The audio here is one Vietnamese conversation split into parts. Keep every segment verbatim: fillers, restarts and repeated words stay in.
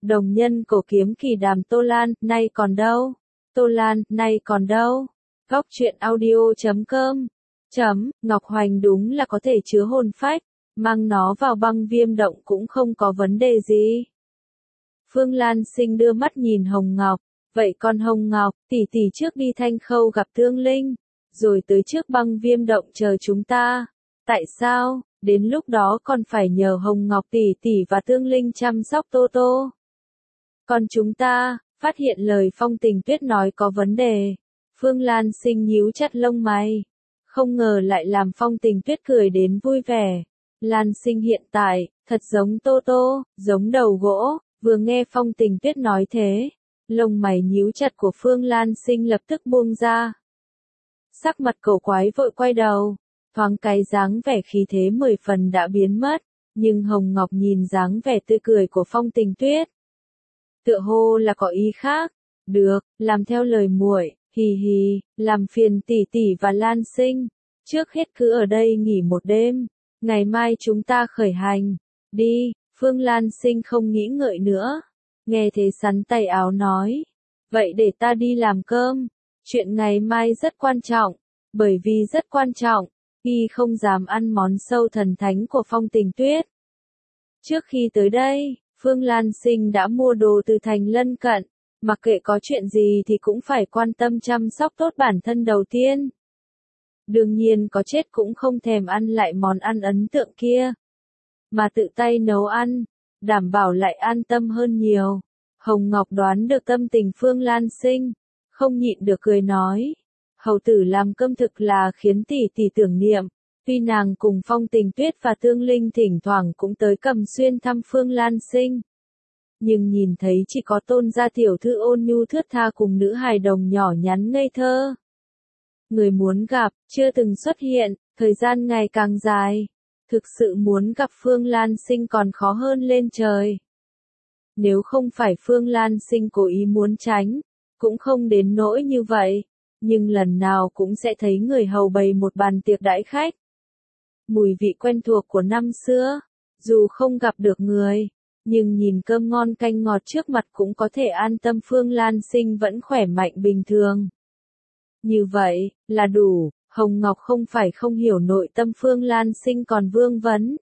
Đồng nhân cổ kiếm kỳ đàm Tô Lan, nay còn đâu? Tô Lan, nay còn đâu? Góc truyện audio chấm com chấm, Ngọc Hoành đúng là có thể chứa hồn phách, mang nó vào băng viêm động cũng không có vấn đề gì. Phương Lan Sinh đưa mắt nhìn Hồng Ngọc, vậy con Hồng Ngọc, tỷ tỷ trước đi Thanh Khâu gặp Tương Linh, rồi tới trước băng viêm động chờ chúng ta. Tại sao? Đến lúc đó còn phải nhờ Hồng Ngọc tỷ tỷ và Tương Linh chăm sóc Tô Tô. Còn chúng ta, phát hiện lời Phong Tình Tuyết nói có vấn đề. Phương Lan Sinh nhíu chặt lông mày. Không ngờ lại làm Phong Tình Tuyết cười đến vui vẻ. Lan Sinh hiện tại, thật giống Tô Tô, giống đầu gỗ, vừa nghe Phong Tình Tuyết nói thế. Lông mày nhíu chặt của Phương Lan Sinh lập tức buông ra. Sắc mặt cổ quái vội quay đầu, thoáng cái dáng vẻ khí thế mười phần đã biến mất, nhưng Hồng Ngọc nhìn dáng vẻ tươi cười của Phong Tình Tuyết. Tựa hồ là có ý khác. Được, làm theo lời muội, hì hì, làm phiền tỷ tỷ và Lan Sinh. Trước hết cứ ở đây nghỉ một đêm, ngày mai chúng ta khởi hành. Đi, Phương Lan Sinh không nghĩ ngợi nữa. Nghe thế sắn tay áo nói. Vậy để ta đi làm cơm. Chuyện ngày mai rất quan trọng. Bởi vì rất quan trọng, y không dám ăn món sâu thần thánh của Phong Tình Tuyết. Trước khi tới đây, Phương Lan Sinh đã mua đồ từ thành lân cận, mặc kệ có chuyện gì thì cũng phải quan tâm chăm sóc tốt bản thân đầu tiên. Đương nhiên có chết cũng không thèm ăn lại món ăn ấn tượng kia, mà tự tay nấu ăn, đảm bảo lại an tâm hơn nhiều. Hồng Ngọc đoán được tâm tình Phương Lan Sinh, không nhịn được cười nói. Hầu tử làm cơm thực là khiến tỷ tỷ tưởng niệm, tuy nàng cùng Phong Tình Tuyết và Tương Linh thỉnh thoảng cũng tới Cẩm Xuyên thăm Phương Lan Sinh. Nhưng nhìn thấy chỉ có Tôn gia tiểu thư ôn nhu thướt tha cùng nữ hài đồng nhỏ nhắn ngây thơ. Người muốn gặp, chưa từng xuất hiện, thời gian ngày càng dài. Thực sự muốn gặp Phương Lan Sinh còn khó hơn lên trời. Nếu không phải Phương Lan Sinh cố ý muốn tránh, cũng không đến nỗi như vậy. Nhưng lần nào cũng sẽ thấy người hầu bày một bàn tiệc đãi khách. Mùi vị quen thuộc của năm xưa, dù không gặp được người, nhưng nhìn cơm ngon canh ngọt trước mặt cũng có thể an tâm Phương Lan Sinh vẫn khỏe mạnh bình thường. Như vậy, là đủ, Hồng Ngọc không phải không hiểu nội tâm Phương Lan Sinh còn vương vấn.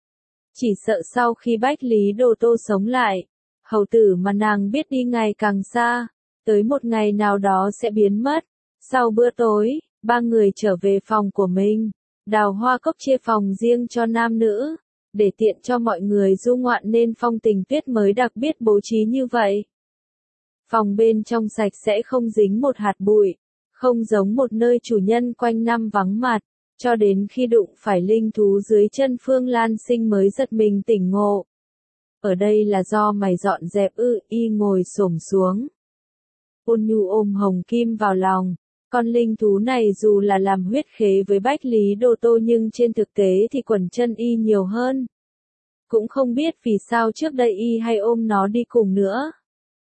Chỉ sợ sau khi Bách Lý Đồ Tô sống lại, hầu tử mà nàng biết đi ngày càng xa, tới một ngày nào đó sẽ biến mất. Sau bữa tối, ba người trở về phòng của mình, Đào Hoa Cốc chia phòng riêng cho nam nữ, để tiện cho mọi người du ngoạn nên Phong Tình Tuyết mới đặc biệt bố trí như vậy. Phòng bên trong sạch sẽ không dính một hạt bụi, không giống một nơi chủ nhân quanh năm vắng mặt, cho đến khi đụng phải linh thú dưới chân Phương Lan Sinh mới giật mình tỉnh ngộ. Ở đây là do mày dọn dẹp ư? Y ngồi xổm xuống. Ôn nhu ôm Hồng Kim vào lòng. Con linh thú này dù là làm huyết khế với Bách Lý Đồ Tô nhưng trên thực tế thì quần chân y nhiều hơn. Cũng không biết vì sao trước đây y hay ôm nó đi cùng nữa.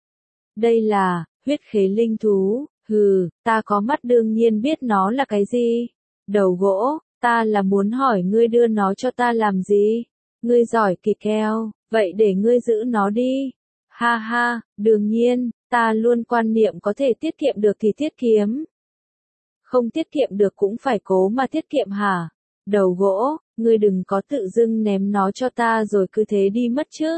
Đây là, huyết khế linh thú, hừ, ta có mắt đương nhiên biết nó là cái gì. Đầu gỗ, ta là muốn hỏi ngươi đưa nó cho ta làm gì? Ngươi giỏi kỳ keo, vậy để ngươi giữ nó đi. Ha ha, đương nhiên, ta luôn quan niệm có thể tiết kiệm được thì tiết kiệm. Không tiết kiệm được cũng phải cố mà tiết kiệm hả? Đầu gỗ, ngươi đừng có tự dưng ném nó cho ta rồi cứ thế đi mất chứ.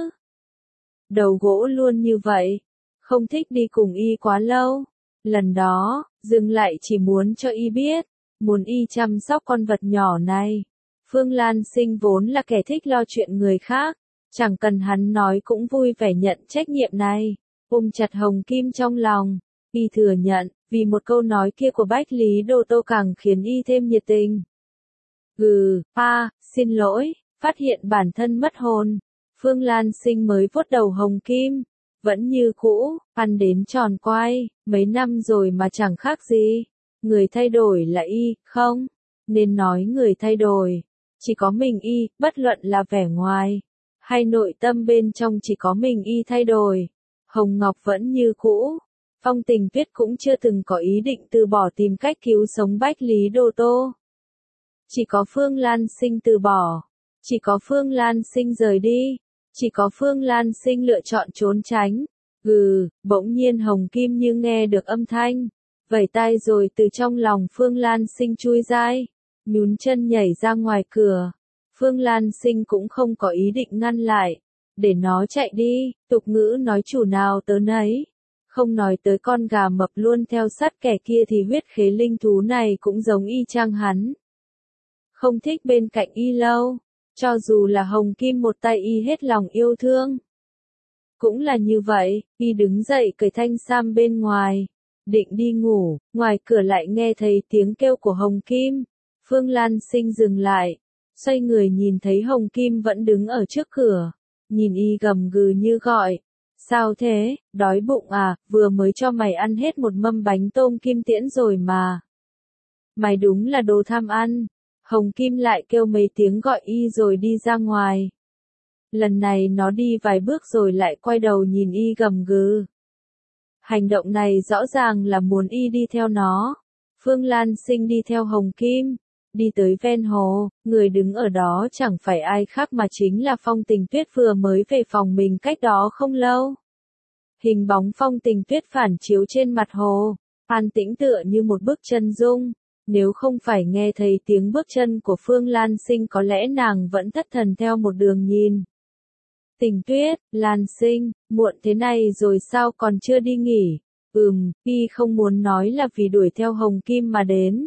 Đầu gỗ luôn như vậy, không thích đi cùng y quá lâu. Lần đó, dừng lại chỉ muốn cho y biết, muốn y chăm sóc con vật nhỏ này. Phương Lan Sinh vốn là kẻ thích lo chuyện người khác, chẳng cần hắn nói cũng vui vẻ nhận trách nhiệm này. Ôm chặt Hồng Kim trong lòng, y thừa nhận, vì một câu nói kia của Bách Lý Đồ Tô càng khiến y thêm nhiệt tình. Gừ, pa, xin lỗi, phát hiện bản thân mất hồn. Phương Lan Sinh mới vuốt đầu Hồng Kim, vẫn như cũ, ăn đến tròn quai, mấy năm rồi mà chẳng khác gì. Người thay đổi là y, không? Nên nói người thay đổi, chỉ có mình y, bất luận là vẻ ngoài, hay nội tâm bên trong chỉ có mình y thay đổi. Hồng Ngọc vẫn như cũ. Phong Tình Tuyết cũng chưa từng có ý định từ bỏ tìm cách cứu sống Bách Lý Đồ Tô. Chỉ có Phương Lan Sinh từ bỏ. Chỉ có Phương Lan Sinh rời đi. Chỉ có Phương Lan Sinh lựa chọn trốn tránh. Gừ, bỗng nhiên Hồng Kim như nghe được âm thanh, vẩy tay rồi từ trong lòng Phương Lan Sinh chui ra, nhún chân nhảy ra ngoài cửa. Phương Lan Sinh cũng không có ý định ngăn lại, để nó chạy đi, tục ngữ nói chủ nào tớ nấy. Không nói tới con gà mập luôn theo sát kẻ kia thì huyết khế linh thú này cũng giống y chang hắn. Không thích bên cạnh y lâu, cho dù là Hồng Kim một tay y hết lòng yêu thương. Cũng là như vậy, y đứng dậy cởi thanh sam bên ngoài, định đi ngủ, ngoài cửa lại nghe thấy tiếng kêu của Hồng Kim. Phương Lan Sinh dừng lại, xoay người nhìn thấy Hồng Kim vẫn đứng ở trước cửa, nhìn y gầm gừ như gọi. Sao thế, đói bụng à, vừa mới cho mày ăn hết một mâm bánh tôm kim tiễn rồi mà. Mày đúng là đồ tham ăn. Hồng Kim lại kêu mấy tiếng gọi y rồi đi ra ngoài. Lần này nó đi vài bước rồi lại quay đầu nhìn y gầm gừ. Hành động này rõ ràng là muốn y đi theo nó. Phương Lan Sinh đi theo Hồng Kim, đi tới ven hồ, người đứng ở đó chẳng phải ai khác mà chính là Phong Tình Tuyết vừa mới về phòng mình cách đó không lâu. Hình bóng Phong Tình Tuyết phản chiếu trên mặt hồ, an tĩnh tựa như một bức chân dung. Nếu không phải nghe thấy tiếng bước chân của Phương Lan Sinh có lẽ nàng vẫn thất thần theo một đường nhìn. Tình Tuyết, Lan Sinh, muộn thế này rồi sao còn chưa đi nghỉ? Ừm, y không muốn nói là vì đuổi theo Hồng Kim mà đến.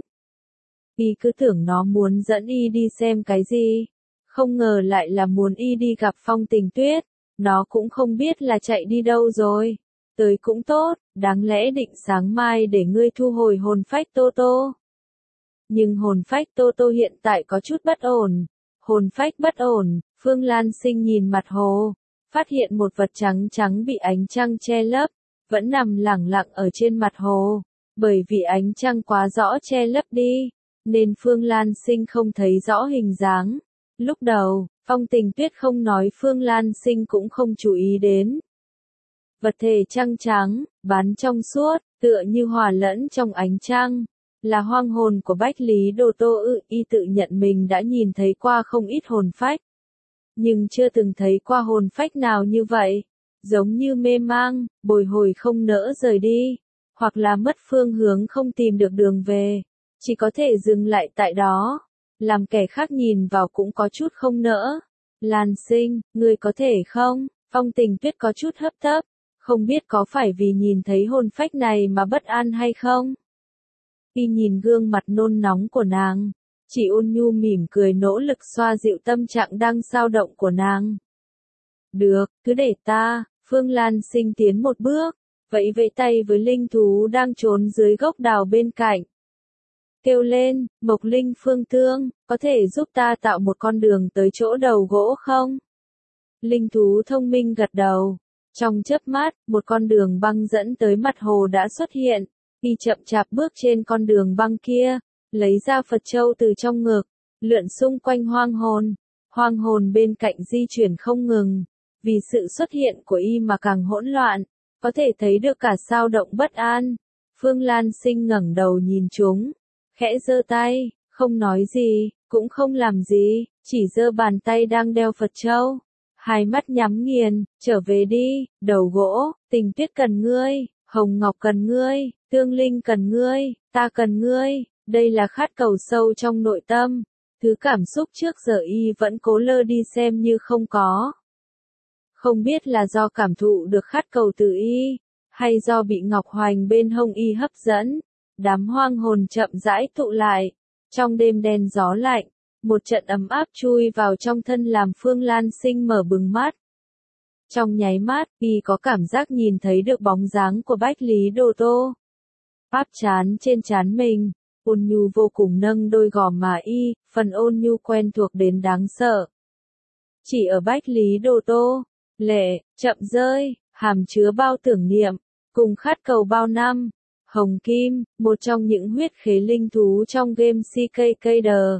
Y cứ tưởng nó muốn dẫn y đi xem cái gì. Không ngờ lại là muốn y đi gặp Phong Tình Tuyết. Nó cũng không biết là chạy đi đâu rồi. Tới cũng tốt, đáng lẽ định sáng mai để ngươi thu hồi hồn phách Tô Tô. Nhưng hồn phách Tô Tô hiện tại có chút bất ổn. Hồn phách bất ổn, Phương Lan Sinh nhìn mặt hồ, phát hiện một vật trắng trắng bị ánh trăng che lấp, vẫn nằm lẳng lặng ở trên mặt hồ. Bởi vì ánh trăng quá rõ che lấp đi, nên Phương Lan Sinh không thấy rõ hình dáng. Lúc đầu, Phong Tình Tuyết không nói Phương Lan Sinh cũng không chú ý đến. Vật thể trăng trắng, bán trong suốt, tựa như hòa lẫn trong ánh trăng. Là hoang hồn của Bách Lý Đồ Tô ư, y tự nhận mình đã nhìn thấy qua không ít hồn phách. Nhưng chưa từng thấy qua hồn phách nào như vậy. Giống như mê mang, bồi hồi không nỡ rời đi. Hoặc là mất phương hướng không tìm được đường về. Chỉ có thể dừng lại tại đó. Làm kẻ khác nhìn vào cũng có chút không nỡ. Lan Sinh, ngươi có thể không? Phong Tình Tuyết có chút hấp tấp. Không biết có phải vì nhìn thấy hồn phách này mà bất an hay không? Y nhìn gương mặt nôn nóng của nàng, chỉ ôn nhu mỉm cười nỗ lực xoa dịu tâm trạng đang dao động của nàng. Được, cứ để ta. Phương Lan Sinh tiến một bước, vẫy vẫy tay với linh thú đang trốn dưới gốc đào bên cạnh. Kêu lên, Mộc Linh Phương Tương, có thể giúp ta tạo một con đường tới chỗ đầu gỗ không? Linh thú thông minh gật đầu. Trong chớp mắt, một con đường băng dẫn tới mặt hồ đã xuất hiện. Y chậm chạp bước trên con đường băng kia, lấy ra Phật Châu từ trong ngực, lượn xung quanh hoang hồn. Hoang hồn bên cạnh di chuyển không ngừng, vì sự xuất hiện của y mà càng hỗn loạn, có thể thấy được cả sao động bất an. Phương Lan Sinh ngẩng đầu nhìn chúng, khẽ giơ tay, không nói gì, cũng không làm gì, chỉ giơ bàn tay đang đeo Phật Châu. Hai mắt nhắm nghiền, trở về đi, đầu gỗ, Tình Tuyết cần ngươi, Hồng Ngọc cần ngươi, Tương Linh cần ngươi, ta cần ngươi, đây là khát cầu sâu trong nội tâm, thứ cảm xúc trước giờ y vẫn cố lơ đi xem như không có. Không biết là do cảm thụ được khát cầu từ y, hay do bị Ngọc Hoành bên hông y hấp dẫn, đám hoang hồn chậm rãi tụ lại, trong đêm đen gió lạnh, một trận ấm áp chui vào trong thân làm Phương Lan Sinh mở bừng mắt. Trong nháy mắt, y có cảm giác nhìn thấy được bóng dáng của Bách Lý Đồ Tô. Áp trán trên trán mình, ôn nhu vô cùng nâng đôi gò má y, phần ôn nhu quen thuộc đến đáng sợ. Chỉ ở Bách Lý Đồ Tô, lệ, chậm rơi, hàm chứa bao tưởng niệm, cùng khát cầu bao năm. Hồng Kim, một trong những huyết khế linh thú trong game xê ca ca đê.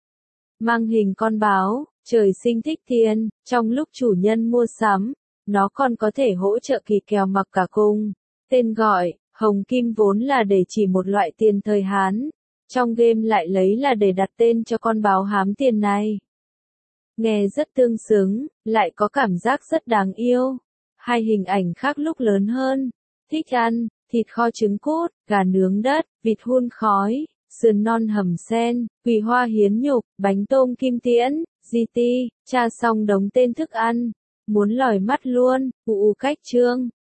Mang hình con báo, trời sinh thích tiền, trong lúc chủ nhân mua sắm, nó còn có thể hỗ trợ kỳ kèo mặc cả cung. Tên gọi, Hồng Kim vốn là để chỉ một loại tiền thời Hán, trong game lại lấy là để đặt tên cho con báo hám tiền này. Nghe rất tương xứng, lại có cảm giác rất đáng yêu. Hai hình ảnh khác lúc lớn hơn. Thích ăn, thịt kho trứng cút, gà nướng đất, vịt hun khói, sườn non hầm sen, quỳ hoa hiến nhục, bánh tôm kim tiễn, gi ti, tra xong đống tên thức ăn. Muốn lòi mắt luôn, ụ cách trương.